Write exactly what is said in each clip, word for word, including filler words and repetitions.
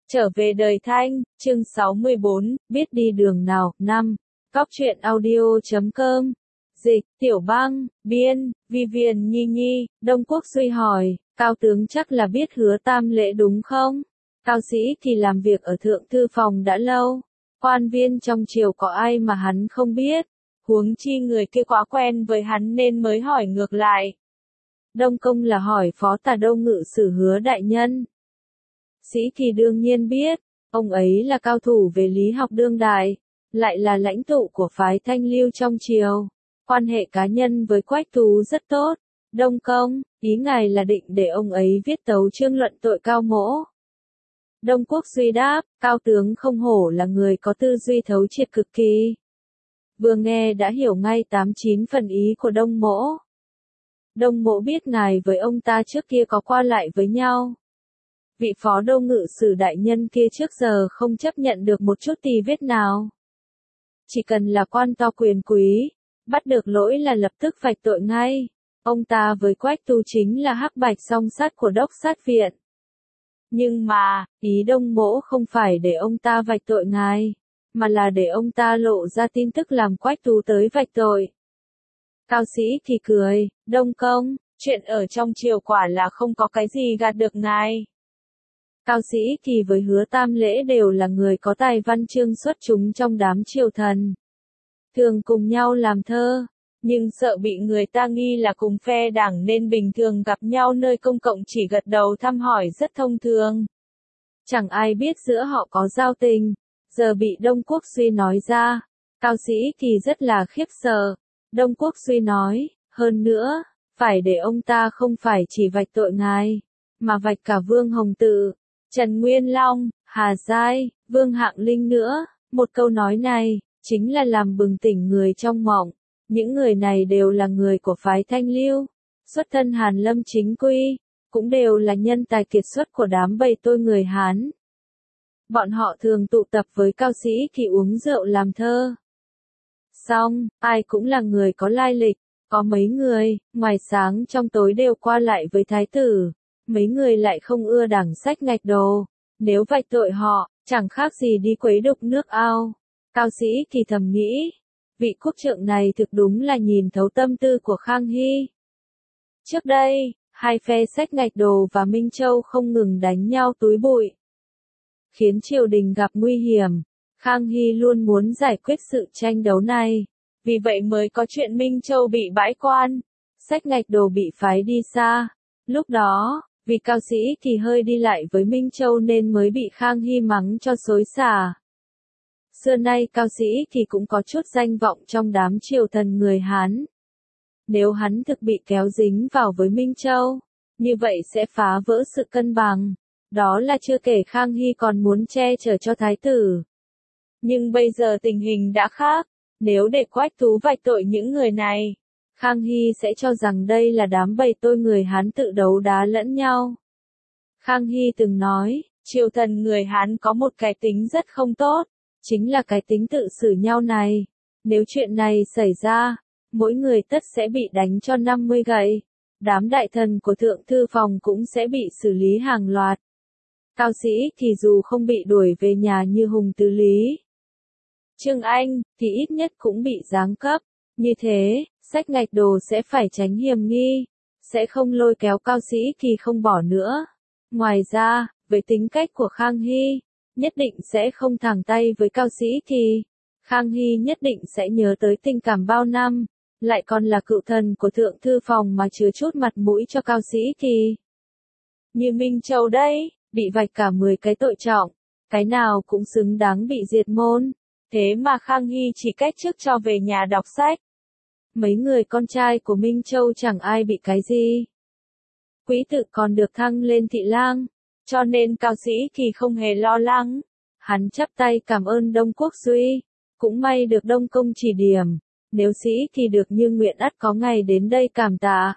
Trở về đời Thanh, chương sáu mươi bốn, biết đi đường nào, năm. Cóc truyện audio chấm com. Dịch, Tiểu Bang, biên, Vivian Nhi Nhi, Đông Quốc Duy hỏi, Cao tướng chắc là biết Hứa Tam Lễ đúng không? Cao sĩ thì làm việc ở thượng thư phòng đã lâu. Quan viên trong triều có ai mà hắn không biết. Huống chi người kia quá quen với hắn nên mới hỏi ngược lại. Đông Công là hỏi phó tả đô ngự sử Hứa đại nhân. Sĩ thì đương nhiên biết, ông ấy là cao thủ về lý học đương đại, lại là lãnh tụ của phái Thanh Lưu trong triều, quan hệ cá nhân với Quách Tú rất tốt. Đông Công, ý ngài là định để ông ấy viết tấu chương luận tội Cao Mỗ. Đông Quốc Duy đáp, Cao tướng không hổ là người có tư duy thấu triệt cực kỳ. Vừa nghe đã hiểu ngay tám chín phần ý của Đông Mỗ. Đông Mỗ biết ngài với ông ta trước kia có qua lại với nhau. Vị phó đô ngự sử đại nhân kia trước giờ không chấp nhận được một chút tì vết nào. Chỉ cần là quan to quyền quý, bắt được lỗi là lập tức vạch tội ngay. Ông ta với Quách Tú chính là hắc bạch song sát của đốc sát viện. Nhưng mà, ý Đông Mỗ không phải để ông ta vạch tội ngài, mà là để ông ta lộ ra tin tức làm Quách Tú tới vạch tội. Cao sĩ thì cười, Đông Công, chuyện ở trong triều quả là không có cái gì gạt được ngài. Cao sĩ thì với Hứa Tam Lễ đều là người có tài văn chương xuất chúng trong đám triều thần. Thường cùng nhau làm thơ, nhưng sợ bị người ta nghi là cùng phe đảng nên bình thường gặp nhau nơi công cộng chỉ gật đầu thăm hỏi rất thông thường. Chẳng ai biết giữa họ có giao tình, giờ bị Đông Quốc Duy nói ra, Cao sĩ thì rất là khiếp sợ. Đông Quốc Duy nói, hơn nữa, phải để ông ta không phải chỉ vạch tội ngài, mà vạch cả Vương Hồng Tự, Trần Nguyên Long, Hà Giai, Vương Hạng Linh nữa. Một câu nói này, chính là làm bừng tỉnh người trong mộng. Những người này đều là người của phái Thanh Lưu, xuất thân Hàn Lâm chính quy, cũng đều là nhân tài kiệt xuất của đám bầy tôi người Hán. Bọn họ thường tụ tập với Cao sĩ thì uống rượu làm thơ. Xong, ai cũng là người có lai lịch, có mấy người, ngoài sáng trong tối đều qua lại với thái tử. Mấy người lại không ưa đảng sách ngạch đồ, nếu vạch tội họ, chẳng khác gì đi quấy đục nước ao. Cao sĩ thì thầm nghĩ, vị quốc trượng này thực đúng là nhìn thấu tâm tư của Khang Hy. Trước đây, hai phe sách ngạch đồ và Minh Châu không ngừng đánh nhau túi bụi, khiến triều đình gặp nguy hiểm. Khang Hy luôn muốn giải quyết sự tranh đấu này, vì vậy mới có chuyện Minh Châu bị bãi quan, sách ngạch đồ bị phái đi xa. Lúc đó, vì Cao sĩ thì hơi đi lại với Minh Châu nên mới bị Khang Hy mắng cho xối xả. Xưa nay Cao sĩ thì cũng có chút danh vọng trong đám triều thần người Hán. Nếu hắn thực bị kéo dính vào với Minh Châu, như vậy sẽ phá vỡ sự cân bằng. Đó là chưa kể Khang Hy còn muốn che chở cho thái tử. Nhưng bây giờ tình hình đã khác, nếu để Quách Tú vạch tội những người này, Khang Hy sẽ cho rằng đây là đám bầy tôi người Hán tự đấu đá lẫn nhau. Khang Hy từng nói, triều thần người Hán có một cái tính rất không tốt, chính là cái tính tự xử nhau này. Nếu chuyện này xảy ra, mỗi người tất sẽ bị đánh cho năm mươi gậy. Đám đại thần của thượng thư phòng cũng sẽ bị xử lý hàng loạt. Cao sĩ thì dù không bị đuổi về nhà như Hùng Tứ Lý, Trương Anh, thì ít nhất cũng bị giáng cấp. Như thế, sách ngạch đồ sẽ phải tránh hiểm nghi, sẽ không lôi kéo Cao sĩ thì không bỏ nữa. Ngoài ra, với tính cách của Khang Hy, nhất định sẽ không thẳng tay với Cao sĩ thì. Khang Hy nhất định sẽ nhớ tới tình cảm bao năm, lại còn là cựu thần của thượng thư phòng mà chứa chút mặt mũi cho Cao sĩ thì. Như Minh Châu đây, bị vạch cả mười cái tội trọng, cái nào cũng xứng đáng bị diệt môn. Thế mà Khang Hy chỉ cách chức cho về nhà đọc sách. Mấy người con trai của Minh Châu chẳng ai bị cái gì. Quý tự còn được thăng lên thị lang, cho nên Cao sĩ thì không hề lo lắng. Hắn chắp tay cảm ơn Đông Quốc Duy, cũng may được Đông Công chỉ điểm, nếu sĩ thì được như nguyện ắt có ngày đến đây cảm tạ.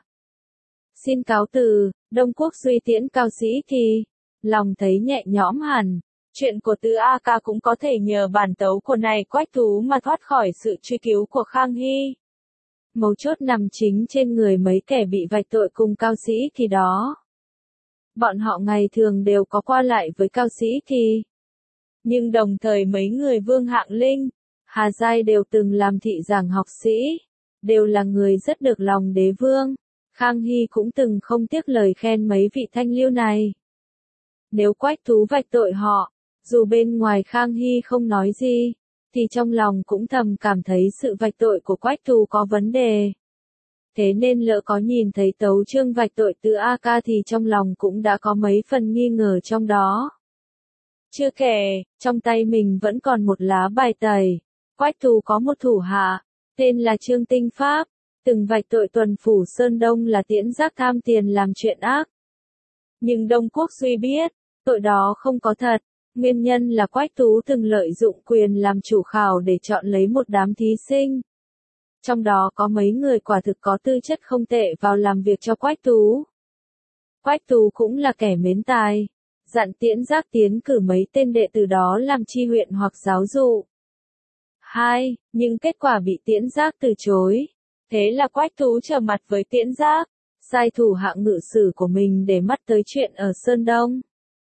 Xin cáo từ, Đông Quốc Duy tiễn Cao sĩ thì, lòng thấy nhẹ nhõm hẳn. Chuyện của Từ A Ca cũng có thể nhờ bản tấu của này Quách Tú mà thoát khỏi sự truy cứu của Khang Hy. Mấu chốt nằm chính trên người mấy kẻ bị vạch tội cùng Cao sĩ thì đó. bọn họ ngày thường đều có qua lại với Cao Sĩ Kỳ. Nhưng đồng thời mấy người Vương Hạng Linh, Hà Giai đều từng làm thị giảng học sĩ, đều là người rất được lòng đế vương. Khang Hy cũng từng không tiếc lời khen mấy vị thanh lưu này. Nếu Quách Tú vạch tội họ, dù bên ngoài Khang Hy không nói gì, thì trong lòng cũng thầm cảm thấy sự vạch tội của Quách Tú có vấn đề. Thế nên lỡ có nhìn thấy tấu chương vạch tội từ A Ca thì trong lòng cũng đã có mấy phần nghi ngờ trong đó. Chưa kể, trong tay mình vẫn còn một lá bài tẩy. Quách Tú có một thủ hạ, tên là Trương Tinh Pháp, từng vạch tội tuần phủ Sơn Đông là tiễn giác tham tiền làm chuyện ác. Nhưng Đông Quốc Duy biết, tội đó không có thật, nguyên nhân là Quách Tú từng lợi dụng quyền làm chủ khảo để chọn lấy một đám thí sinh. Trong đó có mấy người quả thực có tư chất không tệ vào làm việc cho Quách Tú. Quách Tú cũng là kẻ mến tài, dặn tiễn giác tiến cử mấy tên đệ tử đó làm chi huyện hoặc giáo dụ. Hai, nhưng kết quả bị tiễn giác từ chối. Thế là Quách Tú trở mặt với tiễn giác, sai thủ hạ ngự sử của mình để mắt tới chuyện ở Sơn Đông.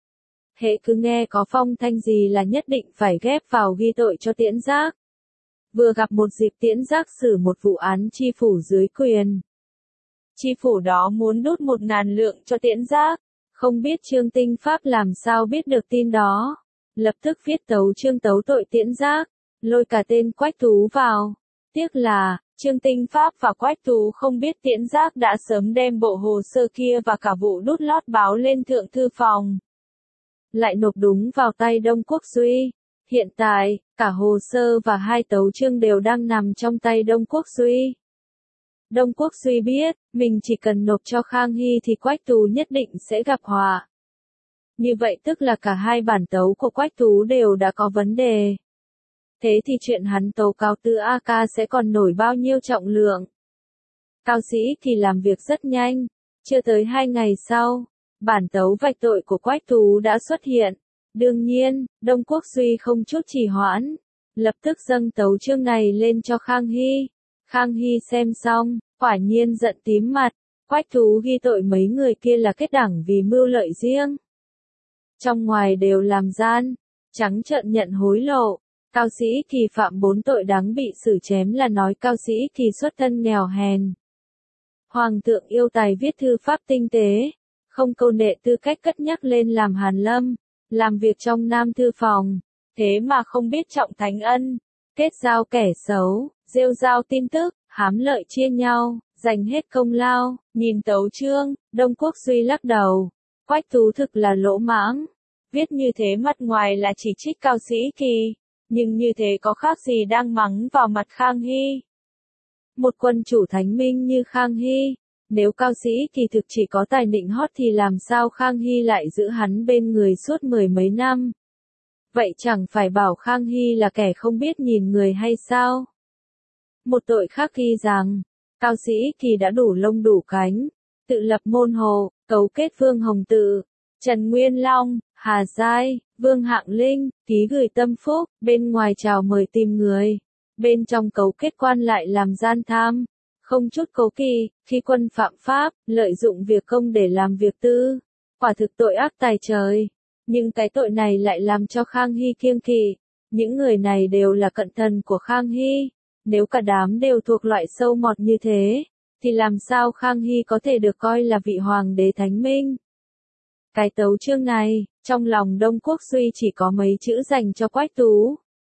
Hễ cứ nghe có phong thanh gì là nhất định phải ghép vào ghi tội cho tiễn giác. Vừa gặp một dịp tiễn giác xử một vụ án chi phủ dưới quyền. Chi phủ đó muốn đút một ngàn lượng cho tiễn giác, không biết Trương Tinh Pháp làm sao biết được tin đó. Lập tức viết tấu chương tấu tội tiễn giác, lôi cả tên Quách Tú vào. Tiếc là, Trương Tinh Pháp và Quách Tú không biết tiễn giác đã sớm đem bộ hồ sơ kia và cả vụ đút lót báo lên thượng thư phòng. Lại nộp đúng vào tay Đông Quốc Duy. Hiện tại, cả hồ sơ và hai tấu chương đều đang nằm trong tay Đông Quốc Duy. Đông Quốc Duy biết, mình chỉ cần nộp cho Khang Hy thì Quách Tú nhất định sẽ gặp họa. Như vậy tức là cả hai bản tấu của Quách Tú đều đã có vấn đề. Thế thì chuyện hắn tấu cáo từ A Ca sẽ còn nổi bao nhiêu trọng lượng. Cao Sĩ thì làm việc rất nhanh, chưa tới hai ngày sau, bản tấu vạch tội của Quách Tú đã xuất hiện. Đương nhiên, Đông Quốc Duy không chút trì hoãn, lập tức dâng tấu chương này lên cho Khang Hy. Khang Hy xem xong, quả nhiên giận tím mặt, Quách Tú ghi tội mấy người kia là kết đảng vì mưu lợi riêng. Trong ngoài đều làm gian, trắng trợn nhận hối lộ. Cao Sĩ Kỳ phạm bốn tội đáng bị xử chém là nói Cao Sĩ Kỳ xuất thân nghèo hèn. Hoàng thượng yêu tài viết thư pháp tinh tế, không câu nệ tư cách cất nhắc lên làm hàn lâm, làm việc trong Nam Thư Phòng, thế mà không biết trọng thánh ân, kết giao kẻ xấu, rêu rao tin tức, hám lợi chia nhau, giành hết công lao. Nhìn tấu chương, Đông Quốc Duy lắc đầu, Quách Tú thực là lỗ mãng, viết như thế mặt ngoài là chỉ trích Cao Sĩ Kỳ, nhưng như thế có khác gì đang mắng vào mặt Khang Hy. Một quân chủ thánh minh như Khang Hy, nếu Cao Sĩ Kỳ thực chỉ có tài nịnh hót thì làm sao Khang Hy lại giữ hắn bên người suốt mười mấy năm. Vậy chẳng phải bảo Khang Hy là kẻ không biết nhìn người hay sao? Một tội khác ghi rằng, Cao Sĩ Kỳ đã đủ lông đủ cánh, tự lập môn hồ, cấu kết Vương Hồng Tự, Trần Nguyên Long, Hà Giai, Vương Hạng Linh, ký gửi Tâm Phúc, bên ngoài chào mời tìm người, bên trong cấu kết quan lại làm gian tham, không chút cố kỵ, khi quân phạm pháp, lợi dụng việc công để làm việc tư, quả thực tội ác tài trời. Nhưng cái tội này lại làm cho Khang Hy kiêng kỵ, những người này đều là cận thần của Khang Hy, nếu cả đám đều thuộc loại sâu mọt như thế, thì làm sao Khang Hy có thể được coi là vị hoàng đế thánh minh? Cái tấu chương này, trong lòng Đông Quốc Duy chỉ có mấy chữ dành cho Quách Tú.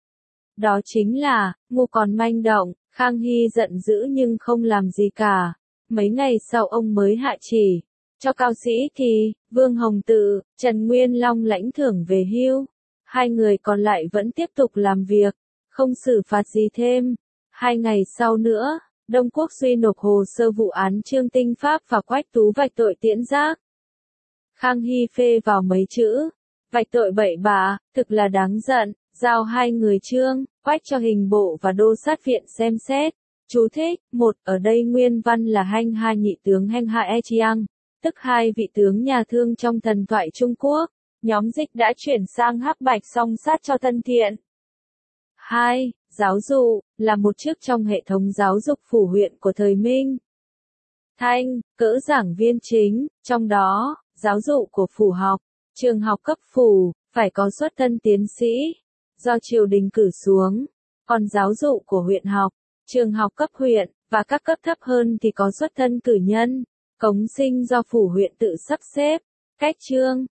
Đó chính là, ngu còn manh động. Khang Hy giận dữ nhưng không làm gì cả. Mấy ngày sau ông mới hạ chỉ, cho Cao Sĩ Kỳ, Vương Hồng Tự, Trần Nguyên Long lãnh thưởng về hưu. Hai người còn lại vẫn tiếp tục làm việc, không xử phạt gì thêm. Hai ngày sau nữa, Đông Quốc Duy nộp hồ sơ vụ án Trương Tinh Pháp và Quách Tú vạch tội tiễn giác. Khang Hy phê vào mấy chữ, vạch tội bậy bạ, thực là đáng giận, giao hai người Trương, Quách cho hình bộ và đô sát viện xem xét. Chú thích, một, ở đây nguyên văn là Hanh Ha nhị tướng Hanh Ha E Chiang, tức hai vị tướng nhà Thương trong thần thoại Trung Quốc. Nhóm dịch đã chuyển sang Hắc Bạch song sát cho thân thiện. Hai, giáo dụ, là một chức trong hệ thống giáo dục phủ huyện của thời Minh. Thanh, cỡ giảng viên chính, trong đó, Giáo dục của phủ học, trường học cấp phủ, phải có xuất thân tiến sĩ, do triều đình cử xuống. Còn giáo dục của huyện học, trường học cấp huyện, và các cấp thấp hơn thì có xuất thân cử nhân, cống sinh do phủ huyện tự sắp xếp. Cách chương